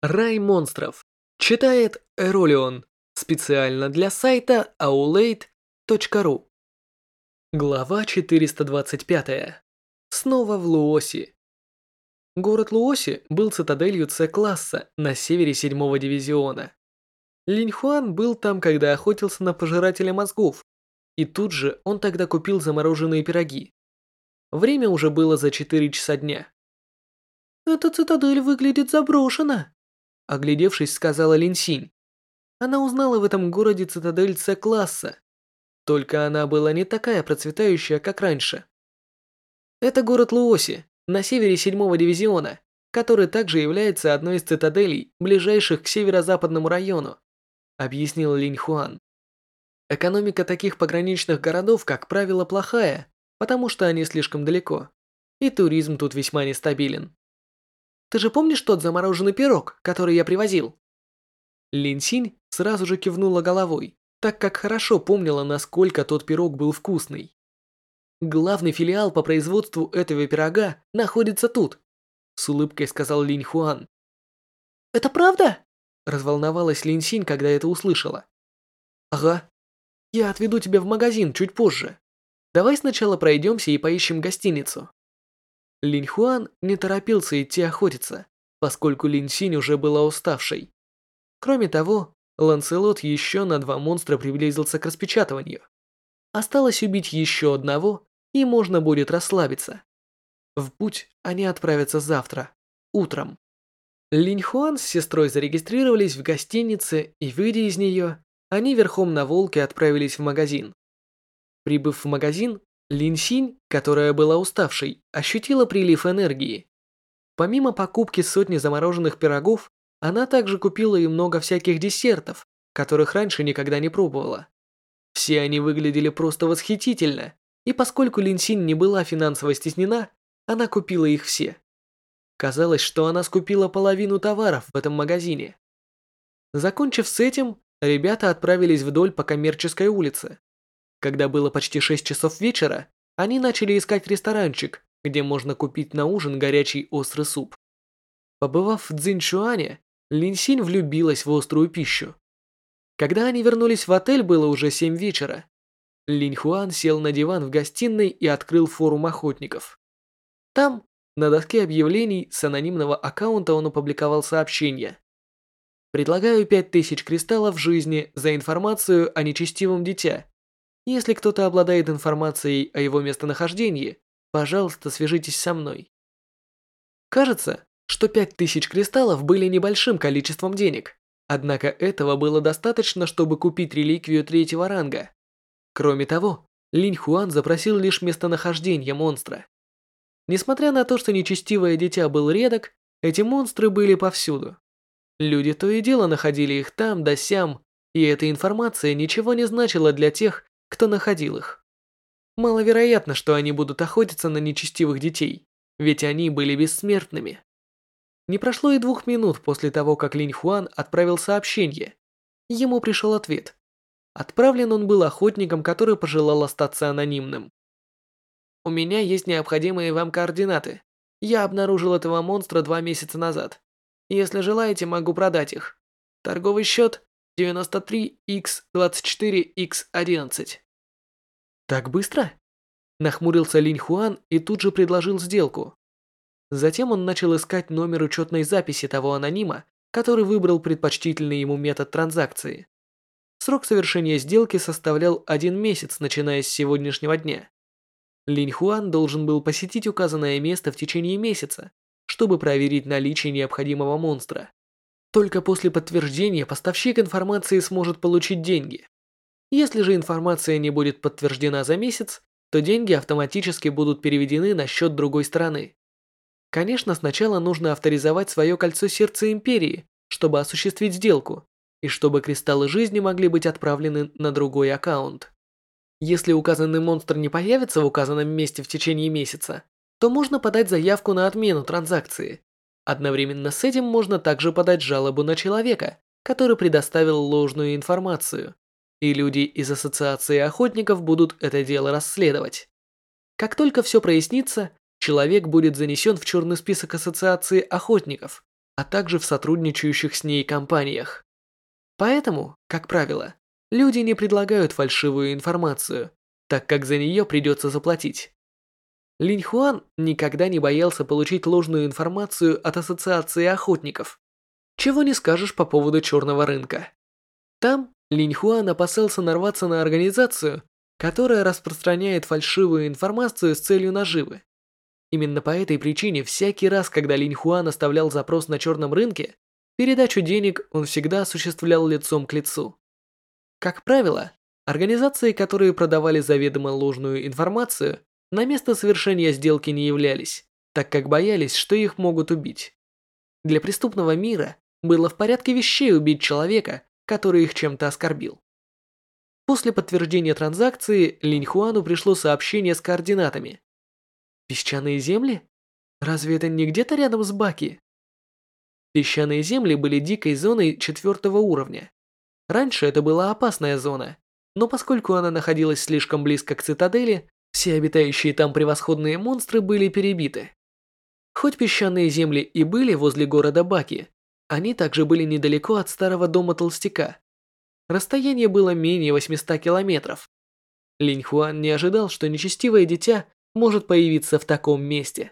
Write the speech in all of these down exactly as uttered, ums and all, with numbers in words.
Рай монстров. Читает Эролион. Специально для сайта аулейт точка ру. Глава четыреста двадцать пять. Снова в Луоси. Город Луоси был цитаделью С-класса на севере седьмого дивизиона. Линь Хуан был там, когда охотился на пожирателя мозгов, и тут же он тогда купил замороженные пироги. Время уже было за четыре часа дня. «Эта цитадель выглядит заброшена», — оглядевшись, сказала Лин Синь. Она узнала в этом городе цитадель С-класса, только она была не такая процветающая, как раньше. Это город Луоси, на севере седьмого дивизиона, который также является одной из цитаделей, ближайших к северо-западному району, объяснил Линь Хуан. Экономика таких пограничных городов, как правило, плохая, потому что они слишком далеко, и туризм тут весьма нестабилен. Ты же помнишь тот замороженный пирог, который я привозил? Лин Синь сразу же кивнула головой, так как хорошо помнила, насколько тот пирог был вкусный. Главный филиал по производству этого пирога находится тут, с улыбкой сказал Линь Хуан. Это правда? Разволновалась Лин Синь, когда это услышала. Ага. Я отведу тебя в магазин чуть позже. Давай сначала пройдемся и поищем гостиницу. Линь Хуан не торопился идти охотиться, поскольку Лин Синь уже была уставшей. Кроме того, Ланселот еще на два монстра приблизился к распечатыванию. Осталось убить еще одного, и можно будет расслабиться. В путь они отправятся завтра, утром. Линь Хуан с сестрой зарегистрировались в гостинице, и, выйдя из нее, они верхом на волке отправились в магазин. Прибыв в магазин, Лин Синь, которая была уставшей, ощутила прилив энергии. Помимо покупки сотни замороженных пирогов, она также купила и много всяких десертов, которых раньше никогда не пробовала. Все они выглядели просто восхитительно, и поскольку Лин Синь не была финансово стеснена, она купила их все. Казалось, что она скупила половину товаров в этом магазине. Закончив с этим, ребята отправились вдоль по коммерческой улице. Когда было почти шесть часов вечера, они начали искать ресторанчик, где можно купить на ужин горячий острый суп. Побывав в Цзиньчуане, Лин Синь влюбилась в острую пищу. Когда они вернулись в отель, было уже семь вечера. Линь Хуан сел на диван в гостиной и открыл форум охотников. Там, на доске объявлений с анонимного аккаунта, он опубликовал сообщение. «Предлагаю пять тысяч кристаллов жизни за информацию о нечестивом дитя. Если кто-то обладает информацией о его местонахождении, пожалуйста, свяжитесь со мной». Кажется, что пять тысяч кристаллов были небольшим количеством денег, однако этого было достаточно, чтобы купить реликвию третьего ранга. Кроме того, Линь Хуан запросил лишь местонахождение монстра. Несмотря на то, что нечестивое дитя был редок, эти монстры были повсюду. Люди то и дело находили их там да сям, и эта информация ничего не значила для тех, кто находил их. Маловероятно, что они будут охотиться на нечестивых детей, ведь они были бессмертными. Не прошло и двух минут после того, как Линь Хуан отправил сообщение. Ему пришел ответ. Отправлен он был охотником, который пожелал остаться анонимным. «У меня есть необходимые вам координаты. Я обнаружил этого монстра два месяца назад. Если желаете, могу продать их. Торговый счет девяносто три икс двадцать четыре икс одиннадцать». «Так быстро?» Нахмурился Линь Хуан и тут же предложил сделку. Затем он начал искать номер учетной записи того анонима, который выбрал предпочтительный ему метод транзакции. Срок совершения сделки составлял один месяц, начиная с сегодняшнего дня. Линь Хуан должен был посетить указанное место в течение месяца, чтобы проверить наличие необходимого монстра. Только после подтверждения поставщик информации сможет получить деньги. Если же информация не будет подтверждена за месяц, то деньги автоматически будут переведены на счет другой стороны. Конечно, сначала нужно авторизовать свое кольцо сердца Империи, чтобы осуществить сделку, и чтобы кристаллы жизни могли быть отправлены на другой аккаунт. Если указанный монстр не появится в указанном месте в течение месяца, то можно подать заявку на отмену транзакции. Одновременно с этим можно также подать жалобу на человека, который предоставил ложную информацию, и люди из Ассоциации охотников будут это дело расследовать. Как только все прояснится, человек будет занесен в черный список Ассоциации охотников, а также в сотрудничающих с ней компаниях. Поэтому, как правило, люди не предлагают фальшивую информацию, так как за нее придется заплатить. Линь Хуан никогда не боялся получить ложную информацию от Ассоциации охотников. Чего не скажешь по поводу черного рынка. Там Линь Хуан опасался нарваться на организацию, которая распространяет фальшивую информацию с целью наживы. Именно по этой причине всякий раз, когда Линь Хуан оставлял запрос на черном рынке, передачу денег он всегда осуществлял лицом к лицу. Как правило, организации, которые продавали заведомо ложную информацию, на место совершения сделки не являлись, так как боялись, что их могут убить. Для преступного мира было в порядке вещей убить человека, который их чем-то оскорбил. После подтверждения транзакции Линь Хуану пришло сообщение с координатами. Песчаные земли? Разве это не где-то рядом с Баки? Песчаные земли были дикой зоной четвертого уровня. Раньше это была опасная зона, но поскольку она находилась слишком близко к цитадели, все обитающие там превосходные монстры были перебиты. Хоть песчаные земли и были возле города Баки, они также были недалеко от старого дома толстяка. Расстояние было менее восьмисот километров. Линь Хуан не ожидал, что нечестивое дитя может появиться в таком месте.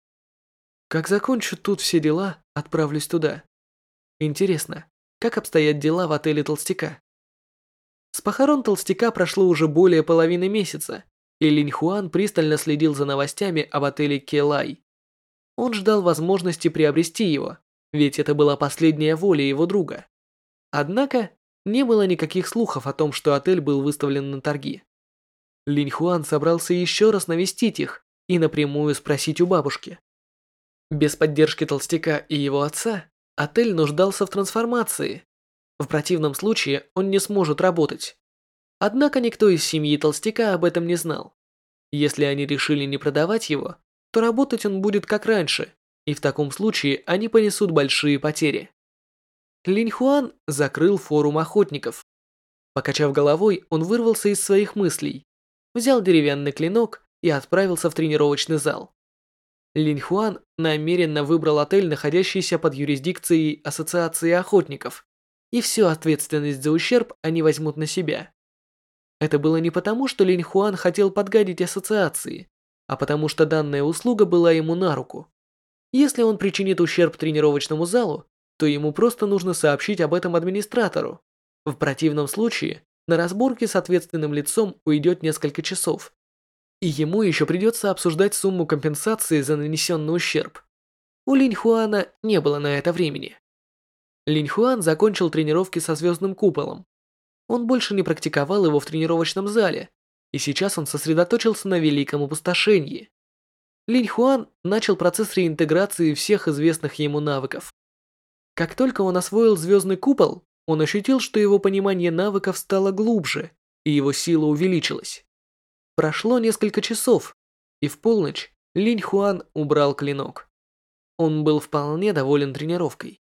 Как закончу тут все дела, отправлюсь туда. Интересно, как обстоят дела в отеле толстяка? С похорон толстяка прошло уже более половины месяца, и Линь Хуан пристально следил за новостями об отеле Келай. Он ждал возможности приобрести его, ведь это была последняя воля его друга. Однако, не было никаких слухов о том, что отель был выставлен на торги. Линь Хуан собрался еще раз навестить их и напрямую спросить у бабушки. Без поддержки толстяка и его отца, отель нуждался в трансформации. В противном случае он не сможет работать. Однако никто из семьи толстяка об этом не знал. Если они решили не продавать его, то работать он будет как раньше, и в таком случае они понесут большие потери. Линь Хуан закрыл форум охотников. Покачав головой, он вырвался из своих мыслей, взял деревянный клинок и отправился в тренировочный зал. Линь Хуан намеренно выбрал отель, находящийся под юрисдикцией Ассоциации охотников, и всю ответственность за ущерб они возьмут на себя. Это было не потому, что Линь Хуан хотел подгадить ассоциации, а потому что данная услуга была ему на руку. Если он причинит ущерб тренировочному залу, то ему просто нужно сообщить об этом администратору. В противном случае на разборке с ответственным лицом уйдет несколько часов. И ему еще придется обсуждать сумму компенсации за нанесенный ущерб. У Линь Хуана не было на это времени. Линь Хуан закончил тренировки со звездным куполом. Он больше не практиковал его в тренировочном зале, и сейчас он сосредоточился на великом опустошении. Линь Хуан начал процесс реинтеграции всех известных ему навыков. Как только он освоил звездный купол, он ощутил, что его понимание навыков стало глубже, и его сила увеличилась. Прошло несколько часов, и в полночь Линь Хуан убрал клинок. Он был вполне доволен тренировкой.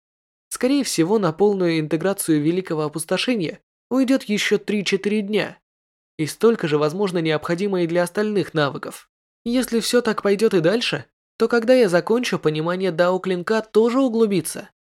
Скорее всего, на полную интеграцию великого опустошения уйдет еще три-четыре дня, и столько же, возможно, необходимо и для остальных навыков. Если все так пойдет и дальше, то когда я закончу, понимание дао клинка тоже углубится.